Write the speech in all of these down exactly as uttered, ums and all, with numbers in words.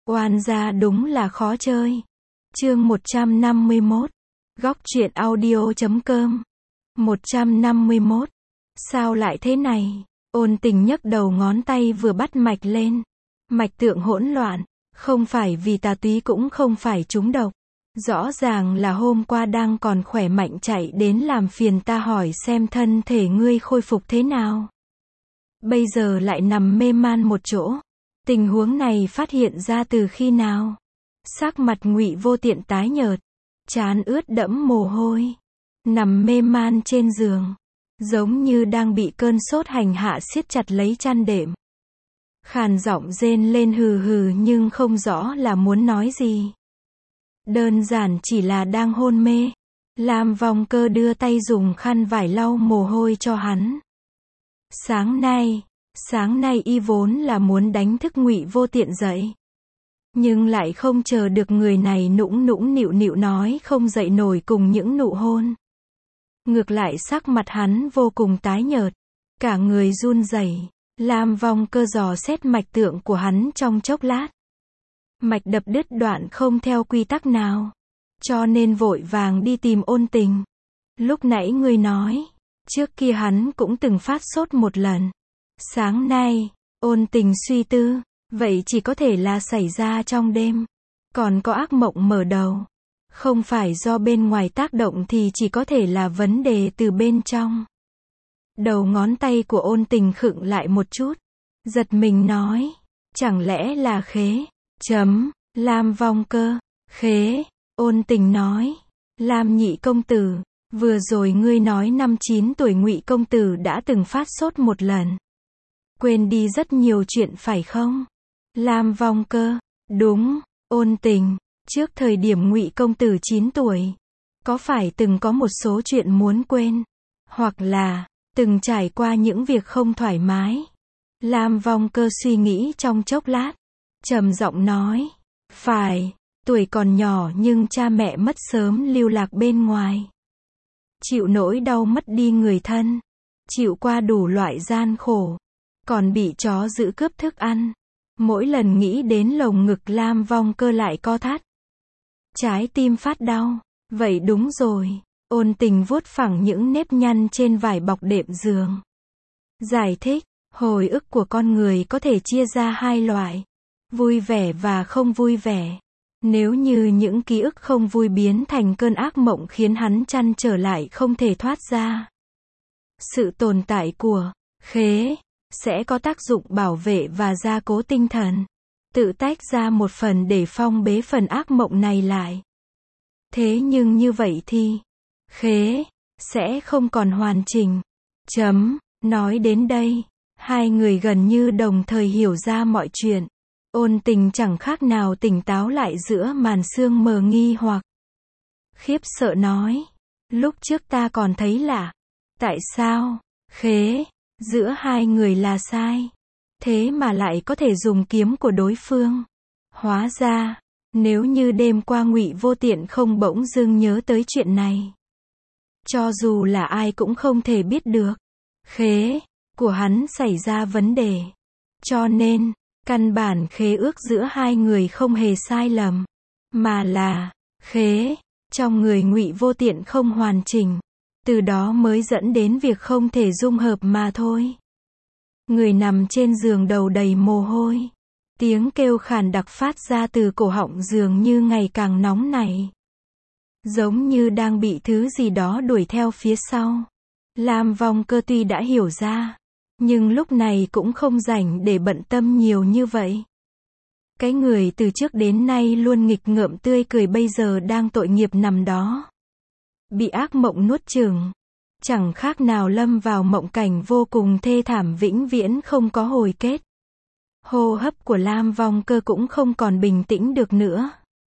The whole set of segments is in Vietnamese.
Oan gia đúng là khó chơi. Chương một trăm năm mươi mốt. Góc truyện audio chấm com. một trăm năm mươi mốt. Sao lại thế này? Ôn Tình nhấc đầu ngón tay vừa bắt mạch lên. Mạch tượng hỗn loạn, không phải vì tà túy cũng không phải trúng độc. Rõ ràng là hôm qua đang còn khỏe mạnh chạy đến làm phiền ta hỏi xem thân thể ngươi khôi phục thế nào. Bây giờ lại nằm mê man một chỗ. Tình huống này phát hiện ra từ khi nào? Sắc mặt Ngụy Vô Tiện tái nhợt, trán ướt đẫm mồ hôi, nằm mê man trên giường, giống như đang bị cơn sốt hành hạ siết chặt lấy chăn đệm. Khàn giọng rên lên hừ hừ nhưng không rõ là muốn nói gì. Đơn giản chỉ là đang hôn mê. Lam Vong Cơ đưa tay dùng khăn vải lau mồ hôi cho hắn. Sáng nay, sáng nay y vốn là muốn đánh thức Ngụy Vô Tiện dậy. Nhưng lại không chờ được người này nũng nũng nịu nịu nói không dậy nổi cùng những nụ hôn. Ngược lại sắc mặt hắn vô cùng tái nhợt, cả người run rẩy. Lam Vong Cơ dò xét mạch tượng của hắn trong chốc lát. Mạch đập đứt đoạn không theo quy tắc nào, cho nên vội vàng đi tìm Ôn Tình. Lúc nãy ngươi nói, trước kia hắn cũng từng phát sốt một lần. Sáng nay, Ôn Tình suy tư, vậy chỉ có thể là xảy ra trong đêm. Còn có ác mộng mở đầu. Không phải do bên ngoài tác động thì chỉ có thể là vấn đề từ bên trong. Đầu ngón tay của Ôn Tình khựng lại một chút. Giật mình nói, chẳng lẽ là khế? Chấm, Lam Vong Cơ, khế. Ôn Tình nói, Lam nhị công tử, vừa rồi ngươi nói năm chín tuổi Ngụy công tử đã từng phát sốt một lần. Quên đi rất nhiều chuyện phải không? Lam Vong Cơ, đúng. Ôn Tình, trước thời điểm Ngụy công tử chín tuổi, có phải từng có một số chuyện muốn quên, hoặc là từng trải qua những việc không thoải mái? Lam Vong Cơ suy nghĩ trong chốc lát, trầm giọng nói, phải, tuổi còn nhỏ nhưng cha mẹ mất sớm lưu lạc bên ngoài. Chịu nỗi đau mất đi người thân, chịu qua đủ loại gian khổ, còn bị chó giữ cướp thức ăn. Mỗi lần nghĩ đến lồng ngực Lam Vong Cơ lại co thắt. Trái tim phát đau. Vậy đúng rồi. Ôn Tình vuốt phẳng những nếp nhăn trên vải bọc đệm giường. Giải thích, hồi ức của con người có thể chia ra hai loại. Vui vẻ và không vui vẻ. Nếu như những ký ức không vui biến thành cơn ác mộng khiến hắn trăn trở lại không thể thoát ra. Sự tồn tại của khế sẽ có tác dụng bảo vệ và gia cố tinh thần, tự tách ra một phần để phong bế phần ác mộng này lại. Thế nhưng như vậy thì, khế sẽ không còn hoàn chỉnh. Chấm, nói đến đây, hai người gần như đồng thời hiểu ra mọi chuyện. Ôn Tình chẳng khác nào tỉnh táo lại giữa màn sương mờ nghi hoặc. Khiếp sợ nói, lúc trước ta còn thấy lạ. Tại sao, khế giữa hai người là sai, thế mà lại có thể dùng kiếm của đối phương? Hóa ra, nếu như đêm qua Ngụy Vô Tiện không bỗng dưng nhớ tới chuyện này, cho dù là ai cũng không thể biết được. Khế của hắn xảy ra vấn đề. Cho nên, căn bản khế ước giữa hai người không hề sai lầm, mà là khế trong người Ngụy Vô Tiện không hoàn chỉnh. Từ đó mới dẫn đến việc không thể dung hợp mà thôi. Người nằm trên giường đầu đầy mồ hôi. Tiếng kêu khàn đặc phát ra từ cổ họng dường như ngày càng nóng nảy. Giống như đang bị thứ gì đó đuổi theo phía sau. Lam Vong Cơ tuy đã hiểu ra, nhưng lúc này cũng không rảnh để bận tâm nhiều như vậy. Cái người từ trước đến nay luôn nghịch ngợm tươi cười bây giờ đang tội nghiệp nằm đó. Bị ác mộng nuốt chửng, chẳng khác nào lâm vào mộng cảnh vô cùng thê thảm vĩnh viễn không có hồi kết. Hô hấp của Lam Vong Cơ cũng không còn bình tĩnh được nữa.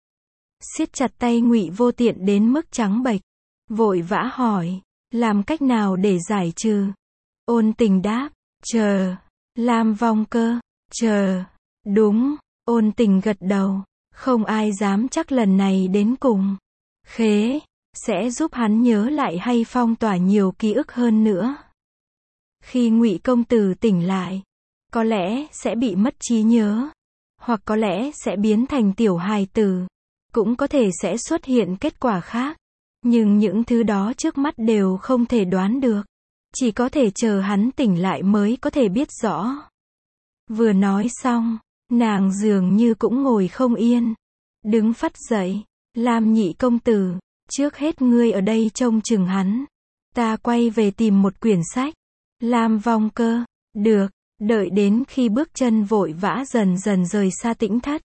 Siết chặt tay Ngụy Vô Tiện đến mức trắng bệch, vội vã hỏi, làm cách nào để giải trừ? Ôn Tình đáp, chờ. Lam Vong Cơ, chờ. Đúng. Ôn Tình gật đầu, không ai dám chắc lần này đến cùng. Khế sẽ giúp hắn nhớ lại hay phong tỏa nhiều ký ức hơn nữa. Khi Ngụy công tử tỉnh lại, có lẽ sẽ bị mất trí nhớ, hoặc có lẽ sẽ biến thành tiểu hài tử, cũng có thể sẽ xuất hiện kết quả khác. Nhưng những thứ đó trước mắt đều không thể đoán được. Chỉ có thể chờ hắn tỉnh lại mới có thể biết rõ. Vừa nói xong, nàng dường như cũng ngồi không yên. Đứng phắt dậy, Lam nhị công tử, trước hết ngươi ở đây trông chừng hắn. Ta quay về tìm một quyển sách. Lam Vong Cơ, được, đợi đến khi bước chân vội vã dần dần rời xa tĩnh thất.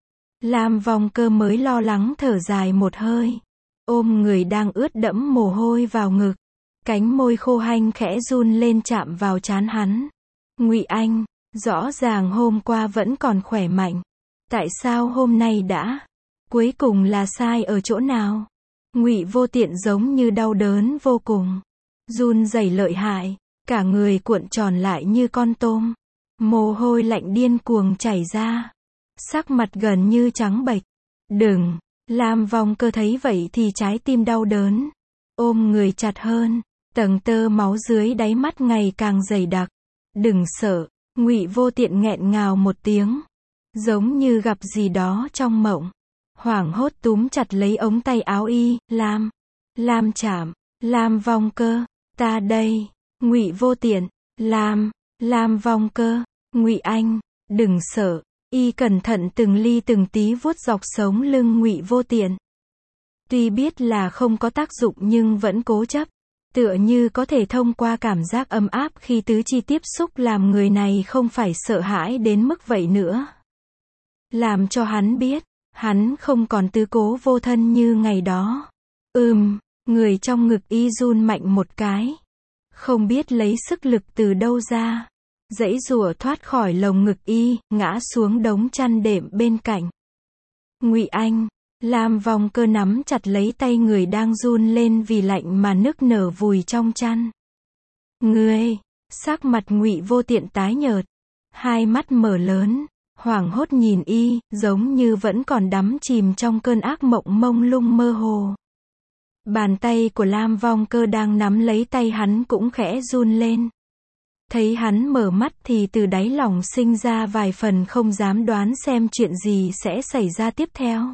Lam Vong Cơ mới lo lắng thở dài một hơi. Ôm người đang ướt đẫm mồ hôi vào ngực. Cánh môi khô hanh khẽ run lên chạm vào trán hắn. Ngụy Anh, rõ ràng hôm qua vẫn còn khỏe mạnh. Tại sao hôm nay đã? Cuối cùng là sai ở chỗ nào? Ngụy Vô Tiện giống như đau đớn vô cùng. Run rẩy lợi hại, cả người cuộn tròn lại như con tôm. Mồ hôi lạnh điên cuồng chảy ra. Sắc mặt gần như trắng bệch. Đừng, Lam Vong Cơ thấy vậy thì trái tim đau đớn. Ôm người chặt hơn, tầng tơ máu dưới đáy mắt ngày càng dày đặc. Đừng sợ, Ngụy Vô Tiện nghẹn ngào một tiếng. Giống như gặp gì đó trong mộng. Hoảng hốt túm chặt lấy ống tay áo y, Lam, Lam Trảm, Lam Vong Cơ, ta đây, Ngụy Vô Tiện, Lam, Lam Vong Cơ, Ngụy Anh, đừng sợ, y cẩn thận từng ly từng tí vuốt dọc sống lưng Ngụy Vô Tiện. Tuy biết là không có tác dụng nhưng vẫn cố chấp, tựa như có thể thông qua cảm giác ấm áp khi tứ chi tiếp xúc làm người này không phải sợ hãi đến mức vậy nữa. Làm cho hắn biết, hắn không còn tứ cố vô thân như ngày đó. Ừm, người trong ngực y run mạnh một cái. Không biết lấy sức lực từ đâu ra. Giãy giụa thoát khỏi lồng ngực y, ngã xuống đống chăn đệm bên cạnh. Ngụy Anh, Lam Vong Cơ nắm chặt lấy tay người đang run lên vì lạnh mà nức nở vùi trong chăn. Ngươi, sắc mặt Ngụy Vô Tiện tái nhợt, hai mắt mở lớn, hoảng hốt nhìn y, giống như vẫn còn đắm chìm trong cơn ác mộng mông lung mơ hồ. Bàn tay của Lam Vong Cơ đang nắm lấy tay hắn cũng khẽ run lên. Thấy hắn mở mắt thì từ đáy lòng sinh ra vài phần không dám đoán xem chuyện gì sẽ xảy ra tiếp theo.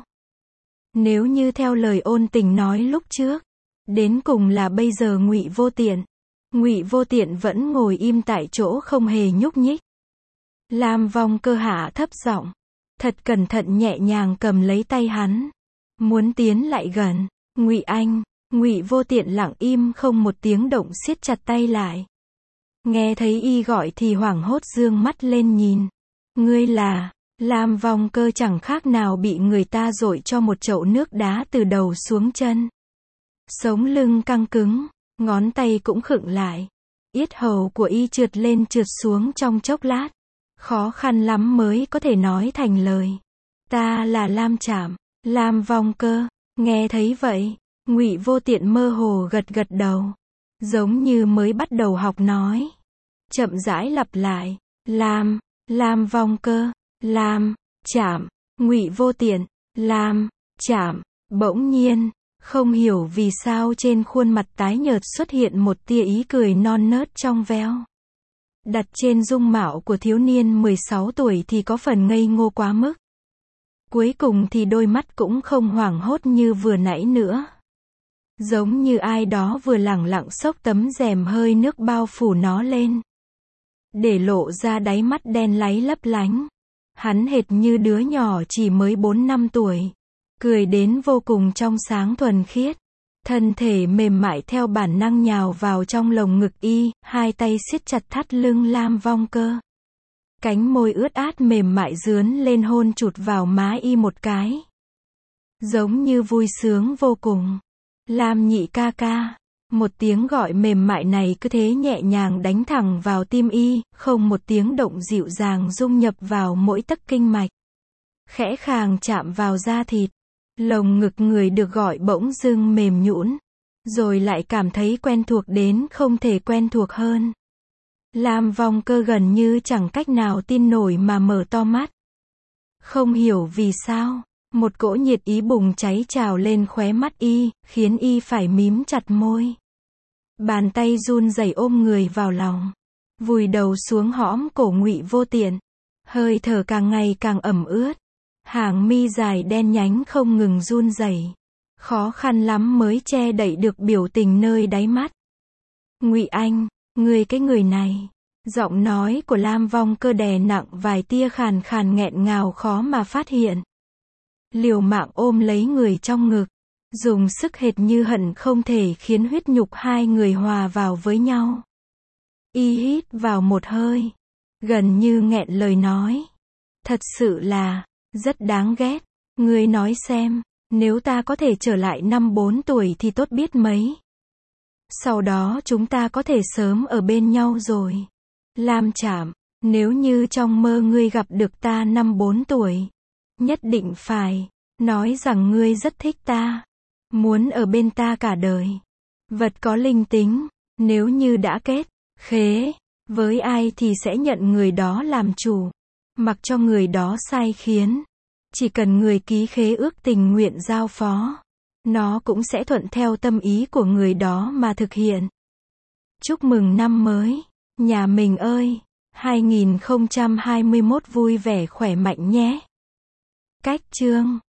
Nếu như theo lời Ôn Tình nói lúc trước, đến cùng là bây giờ Ngụy Vô Tiện, Ngụy Vô Tiện vẫn ngồi im tại chỗ không hề nhúc nhích. Lam Vong Cơ hạ thấp giọng, thật cẩn thận nhẹ nhàng cầm lấy tay hắn, muốn tiến lại gần. Ngụy Anh, Ngụy Vô Tiện lặng im không một tiếng động siết chặt tay lại. Nghe thấy y gọi thì hoảng hốt dương mắt lên nhìn. Ngươi là? Lam Vong Cơ chẳng khác nào bị người ta dội cho một chậu nước đá từ đầu xuống chân. Sống lưng căng cứng, ngón tay cũng khựng lại. Yết hầu của y trượt lên trượt xuống trong chốc lát. Khó khăn lắm mới có thể nói thành lời. Ta là Lam Trảm, Lam Vong Cơ. Nghe thấy vậy, Ngụy Vô Tiện mơ hồ gật gật đầu. Giống như mới bắt đầu học nói. Chậm rãi lặp lại. Lam, Lam Vong Cơ, Lam, Trảm, Ngụy Vô Tiện, Lam, Trảm. Bỗng nhiên, không hiểu vì sao trên khuôn mặt tái nhợt xuất hiện một tia ý cười non nớt trong veo. Đặt trên dung mạo của thiếu niên mười sáu tuổi thì có phần ngây ngô quá mức. Cuối cùng thì đôi mắt cũng không hoảng hốt như vừa nãy nữa. Giống như ai đó vừa lẳng lặng xốc tấm rèm hơi nước bao phủ nó lên. Để lộ ra đáy mắt đen láy lấp lánh. Hắn hệt như đứa nhỏ chỉ mới bốn năm tuổi. Cười đến vô cùng trong sáng thuần khiết. Thân thể mềm mại theo bản năng nhào vào trong lồng ngực y, hai tay siết chặt thắt lưng Lam Vong Cơ. Cánh môi ướt át mềm mại dướn lên hôn chụt vào má y một cái. Giống như vui sướng vô cùng. Lam nhị ca ca. Một tiếng gọi mềm mại này cứ thế nhẹ nhàng đánh thẳng vào tim y, không một tiếng động dịu dàng dung nhập vào mỗi tấc kinh mạch. Khẽ khàng chạm vào da thịt. Lồng ngực người được gọi bỗng dưng mềm nhũn, rồi lại cảm thấy quen thuộc đến không thể quen thuộc hơn. Lam Vong Cơ gần như chẳng cách nào tin nổi mà mở to mắt. Không hiểu vì sao, một cỗ nhiệt ý bùng cháy trào lên khóe mắt y, khiến y phải mím chặt môi. Bàn tay run rẩy ôm người vào lòng, vùi đầu xuống hõm cổ Ngụy Vô Tiện. Hơi thở càng ngày càng ẩm ướt. Hàng mi dài đen nhánh không ngừng run rẩy. Khó khăn lắm mới che đậy được biểu tình nơi đáy mắt. Ngụy Anh, ngươi cái người này. Giọng nói của Lam Vong Cơ đè nặng vài tia khàn khàn nghẹn ngào khó mà phát hiện. Liều mạng ôm lấy người trong ngực. Dùng sức hệt như hận không thể khiến huyết nhục hai người hòa vào với nhau. Y hít vào một hơi. Gần như nghẹn lời nói. Thật sự là, rất đáng ghét. Ngươi nói xem, nếu ta có thể trở lại năm bốn tuổi thì tốt biết mấy. Sau đó chúng ta có thể sớm ở bên nhau rồi. Lam Trạm, nếu như trong mơ ngươi gặp được ta năm bốn tuổi, nhất định phải nói rằng ngươi rất thích ta, muốn ở bên ta cả đời. Vật có linh tính, nếu như đã kết khế với ai thì sẽ nhận người đó làm chủ, mặc cho người đó sai khiến. Chỉ cần người ký khế ước tình nguyện giao phó, nó cũng sẽ thuận theo tâm ý của người đó mà thực hiện. Chúc mừng năm mới, nhà mình ơi, hai nghìn không trăm hai mươi mốt vui vẻ khỏe mạnh nhé. Cách chương